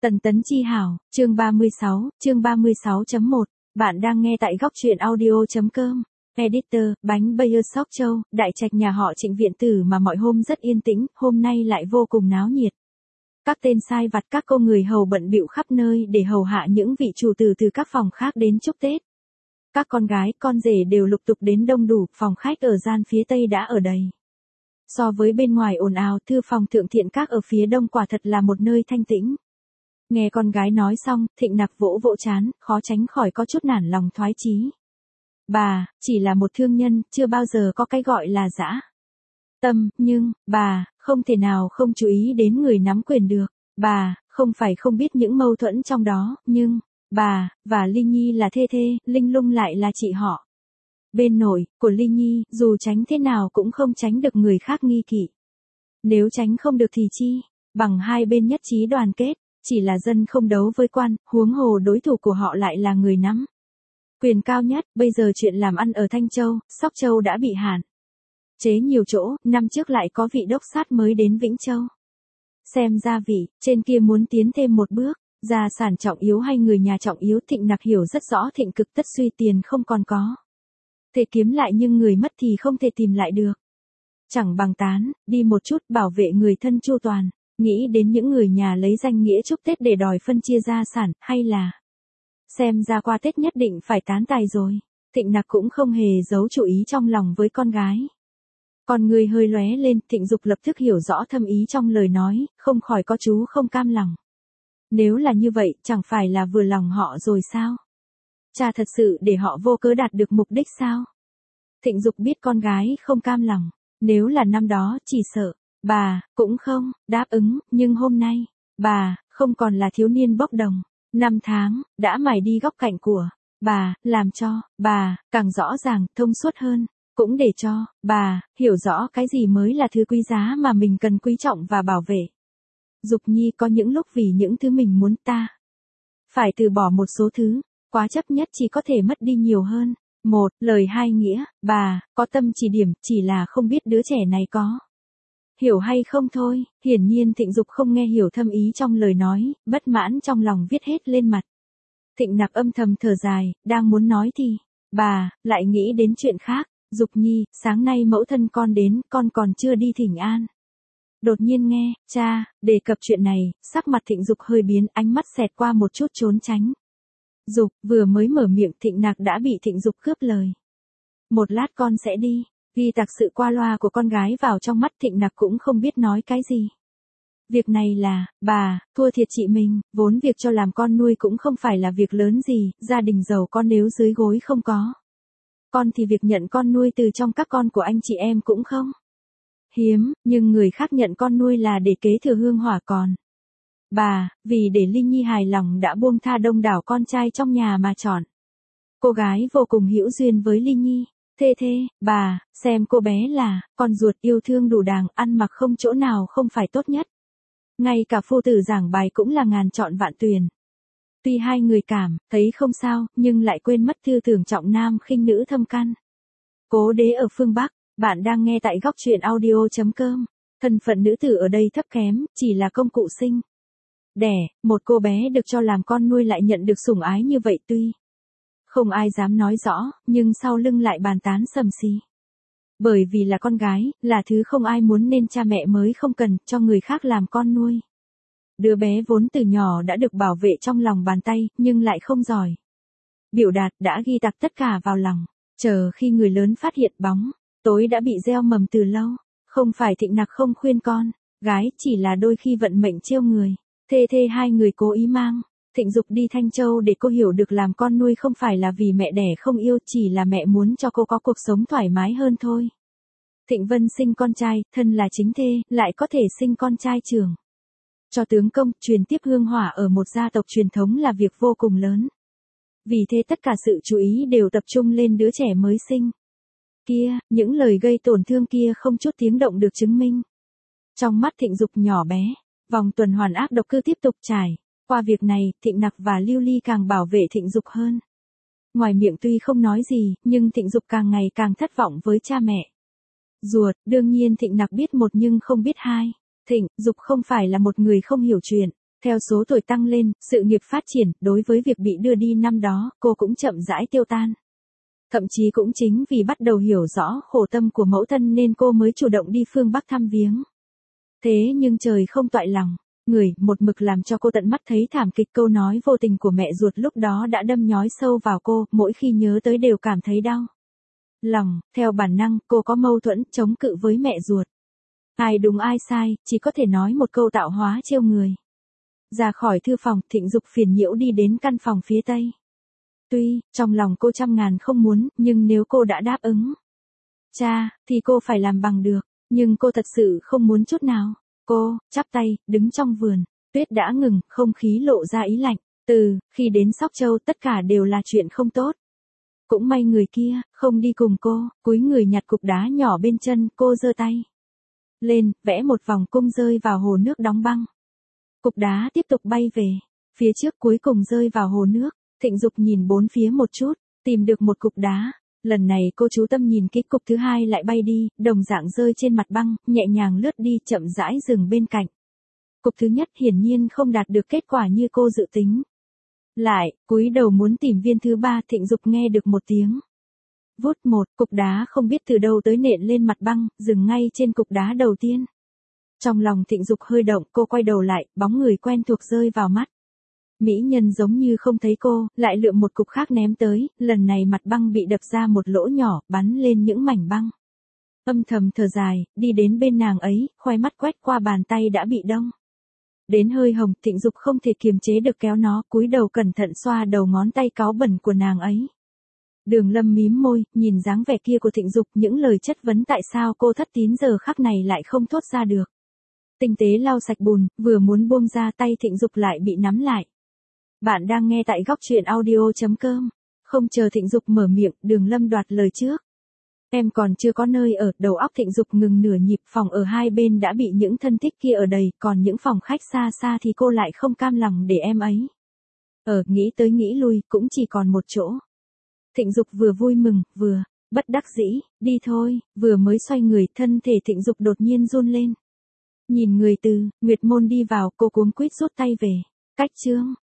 Tần tấn chi hảo, chương 36.1, bạn đang nghe tại góc truyện audio.com. Editor, bánh Bayer Sóc Châu, đại trạch nhà họ Trịnh Viện Tử mà mọi hôm rất yên tĩnh, hôm nay lại vô cùng náo nhiệt. Các tên sai vặt các cô người hầu bận bịu khắp nơi để hầu hạ những vị chủ tử từ các phòng khác đến chúc Tết. Các con gái, con rể đều lục tục đến đông đủ, phòng khách ở gian phía tây đã ở đầy. So với bên ngoài ồn ào, thư phòng Thượng Thiện Các ở phía đông quả thật là một nơi thanh tĩnh. Nghe con gái nói xong, Thịnh Nặc vỗ vỗ trán, khó tránh khỏi có chút nản lòng thoái chí. Bà, chỉ là một thương nhân, chưa bao giờ có cái gọi là dã tâm, nhưng, bà, không thể nào không chú ý đến người nắm quyền được. Bà, không phải không biết những mâu thuẫn trong đó, nhưng, bà, và Ly Nhi là thê thê, Linh Lung lại là chị họ. Bên nội, của Ly Nhi, dù tránh thế nào cũng không tránh được người khác nghi kỵ. Nếu tránh không được thì chi, bằng hai bên nhất trí đoàn kết. Chỉ là dân không đấu với quan, huống hồ đối thủ của họ lại là người nắm quyền cao nhất. Bây giờ chuyện làm ăn ở Thanh Châu, Sóc Châu đã bị hạn chế nhiều chỗ, năm trước lại có vị đốc sát mới đến Vĩnh Châu. Xem ra vị, trên kia muốn tiến thêm một bước, gia sản trọng yếu hay người nhà trọng yếu. Thịnh Nặc hiểu rất rõ thịnh cực tất suy, tiền không còn có thể kiếm lại nhưng người mất thì không thể tìm lại được. Chẳng bằng tán, đi một chút bảo vệ người thân chu toàn. Nghĩ đến những người nhà lấy danh nghĩa chúc Tết để đòi phân chia gia sản, hay là xem ra qua Tết nhất định phải tán tài rồi. Thịnh Nặc cũng không hề giấu chủ ý trong lòng với con gái. Con người hơi lóe lên, Thịnh Dục lập tức hiểu rõ thâm ý trong lời nói, không khỏi có chú không cam lòng. Nếu là như vậy, chẳng phải là vừa lòng họ rồi sao? Cha thật sự để họ vô cớ đạt được mục đích sao? Thịnh Dục biết con gái không cam lòng, nếu là năm đó, chỉ sợ bà cũng không đáp ứng, nhưng hôm nay, bà không còn là thiếu niên bốc đồng. 5 tháng, đã mài đi góc cạnh của bà, làm cho bà càng rõ ràng, thông suốt hơn, cũng để cho bà hiểu rõ cái gì mới là thứ quý giá mà mình cần quý trọng và bảo vệ. Dục Nhi, có những lúc vì những thứ mình muốn ta phải từ bỏ một số thứ, quá chấp nhất chỉ có thể mất đi nhiều hơn. Một lời hai nghĩa, bà có tâm chỉ điểm, chỉ là không biết đứa trẻ này có hiểu hay không thôi. Hiển nhiên Thịnh Dục không nghe hiểu thâm ý trong lời nói, bất mãn trong lòng viết hết lên mặt. Thịnh Nặc âm thầm thở dài, đang muốn nói thì bà lại nghĩ đến chuyện khác. Dục Nhi, sáng nay mẫu thân con đến, con còn chưa đi thỉnh an. Đột nhiên nghe cha đề cập chuyện này, sắc mặt Thịnh Dục hơi biến, ánh mắt xẹt qua một chút trốn tránh. Dục vừa mới mở miệng, Thịnh Nặc đã bị Thịnh Dục cướp lời. Một lát con sẽ đi. Ghi tặc sự qua loa của con gái vào trong mắt, Thịnh Nặc cũng không biết nói cái gì. Việc này là, bà, thua thiệt chị mình, vốn việc cho làm con nuôi cũng không phải là việc lớn gì, gia đình giàu con nếu dưới gối không có con thì việc nhận con nuôi từ trong các con của anh chị em cũng không hiếm, nhưng người khác nhận con nuôi là để kế thừa hương hỏa còn. Bà, vì để Linh Nhi hài lòng đã buông tha đông đảo con trai trong nhà mà chọn cô gái vô cùng hữu duyên với Linh Nhi. Thê thê, bà, xem cô bé là con ruột, yêu thương đủ đàng, ăn mặc không chỗ nào không phải tốt nhất. Ngay cả phu tử giảng bài cũng là ngàn chọn vạn tuyển. Tuy hai người cảm thấy không sao, nhưng lại quên mất tư tưởng trọng nam khinh nữ thâm căn. Cố đế ở phương Bắc, bạn đang nghe tại góc truyện audio.com. Thân phận nữ tử ở đây thấp kém, chỉ là công cụ sinh đẻ. Một cô bé được cho làm con nuôi lại nhận được sủng ái như vậy, tuy không ai dám nói rõ, nhưng sau lưng lại bàn tán sầm xì. Bởi vì là con gái, là thứ không ai muốn nên cha mẹ mới không cần cho người khác làm con nuôi. Đứa bé vốn từ nhỏ đã được bảo vệ trong lòng bàn tay, nhưng lại không giỏi biểu đạt, đã ghi tặc tất cả vào lòng. Chờ khi người lớn phát hiện bóng tối đã bị gieo mầm từ lâu. Không phải Thịnh Nặc không khuyên con gái, chỉ là đôi khi vận mệnh trêu người. Thê thê hai người cố ý mang Thịnh Dục đi Thanh Châu để cô hiểu được làm con nuôi không phải là vì mẹ đẻ không yêu, chỉ là mẹ muốn cho cô có cuộc sống thoải mái hơn thôi. Thịnh Vân sinh con trai, thân là chính thê, lại có thể sinh con trai trưởng cho tướng công, truyền tiếp hương hỏa ở một gia tộc truyền thống là việc vô cùng lớn. Vì thế tất cả sự chú ý đều tập trung lên đứa trẻ mới sinh kia, những lời gây tổn thương kia không chút tiếng động được chứng minh. Trong mắt Thịnh Dục nhỏ bé, vòng tuần hoàn ác độc cứ tiếp tục trải. Qua việc này, Thịnh Nặc và Lưu Ly càng bảo vệ Thịnh Dục hơn. Ngoài miệng tuy không nói gì, nhưng Thịnh Dục càng ngày càng thất vọng với cha mẹ ruột. Đương nhiên Thịnh Nặc biết một nhưng không biết hai. Thịnh Dục không phải là một người không hiểu chuyện. Theo số tuổi tăng lên, sự nghiệp phát triển, đối với việc bị đưa đi năm đó, cô cũng chậm rãi tiêu tan. Thậm chí cũng chính vì bắt đầu hiểu rõ khổ tâm của mẫu thân nên cô mới chủ động đi phương Bắc thăm viếng. Thế nhưng trời không toại lòng, người một mực làm cho cô tận mắt thấy thảm kịch, câu nói vô tình của mẹ ruột lúc đó đã đâm nhói sâu vào cô, mỗi khi nhớ tới đều cảm thấy đau lòng. Theo bản năng, cô có mâu thuẫn, chống cự với mẹ ruột. Ai đúng ai sai, chỉ có thể nói một câu tạo hóa trêu người. Ra khỏi thư phòng, Thịnh Dục phiền nhiễu đi đến căn phòng phía tây. Tuy, trong lòng cô trăm ngàn không muốn, nhưng nếu cô đã đáp ứng cha, thì cô phải làm bằng được. Nhưng cô thật sự không muốn chút nào. Cô, chắp tay, đứng trong vườn. Tuyết đã ngừng, không khí lộ ra ý lạnh. Từ khi đến Sóc Châu tất cả đều là chuyện không tốt. Cũng may người kia, không đi cùng cô, cúi người nhặt cục đá nhỏ bên chân, cô giơ tay lên, vẽ một vòng cung rơi vào hồ nước đóng băng. Cục đá tiếp tục bay về, phía trước cuối cùng rơi vào hồ nước. Thịnh Dục nhìn bốn phía một chút, tìm được một cục đá. Lần này cô chú tâm nhìn kỹ, cục thứ hai lại bay đi, đồng dạng rơi trên mặt băng, nhẹ nhàng lướt đi, chậm rãi dừng bên cạnh. Cục thứ nhất hiển nhiên không đạt được kết quả như cô dự tính. Lại, cúi đầu muốn tìm viên thứ ba, Thịnh Dục nghe được một tiếng vút, một cục đá không biết từ đâu tới nện lên mặt băng, dừng ngay trên cục đá đầu tiên. Trong lòng Thịnh Dục hơi động, cô quay đầu lại, bóng người quen thuộc rơi vào mắt. Mỹ nhân giống như không thấy cô, lại lượm một cục khác ném tới, lần này mặt băng bị đập ra một lỗ nhỏ, bắn lên những mảnh băng. Âm thầm thở dài, đi đến bên nàng ấy, khoe mắt quét qua bàn tay đã bị đông đến hơi hồng, Thịnh Dục không thể kiềm chế được kéo nó, cúi đầu cẩn thận xoa đầu ngón tay cáu bẩn của nàng ấy. Đường Lâm mím môi, nhìn dáng vẻ kia của Thịnh Dục, những lời chất vấn tại sao cô thất tín giờ khắc này lại không thốt ra được. Tinh tế lau sạch bùn, vừa muốn buông ra tay Thịnh Dục lại bị nắm lại. Bạn đang nghe tại góc truyện audio.com. Không chờ Thịnh Dục mở miệng, Đường Lâm đoạt lời trước. Em còn chưa có nơi ở, đầu óc Thịnh Dục ngừng nửa nhịp, phòng ở hai bên đã bị những thân thích kia ở đầy, còn những phòng khách xa xa thì cô lại không cam lòng để em ấy nghĩ tới nghĩ lui, cũng chỉ còn một chỗ. Thịnh Dục vừa vui mừng, vừa bất đắc dĩ, đi thôi, vừa mới xoay người, thân thể Thịnh Dục đột nhiên run lên. Nhìn người từ Nguyệt Môn đi vào, cô cuống quýt rút tay về. Cách chương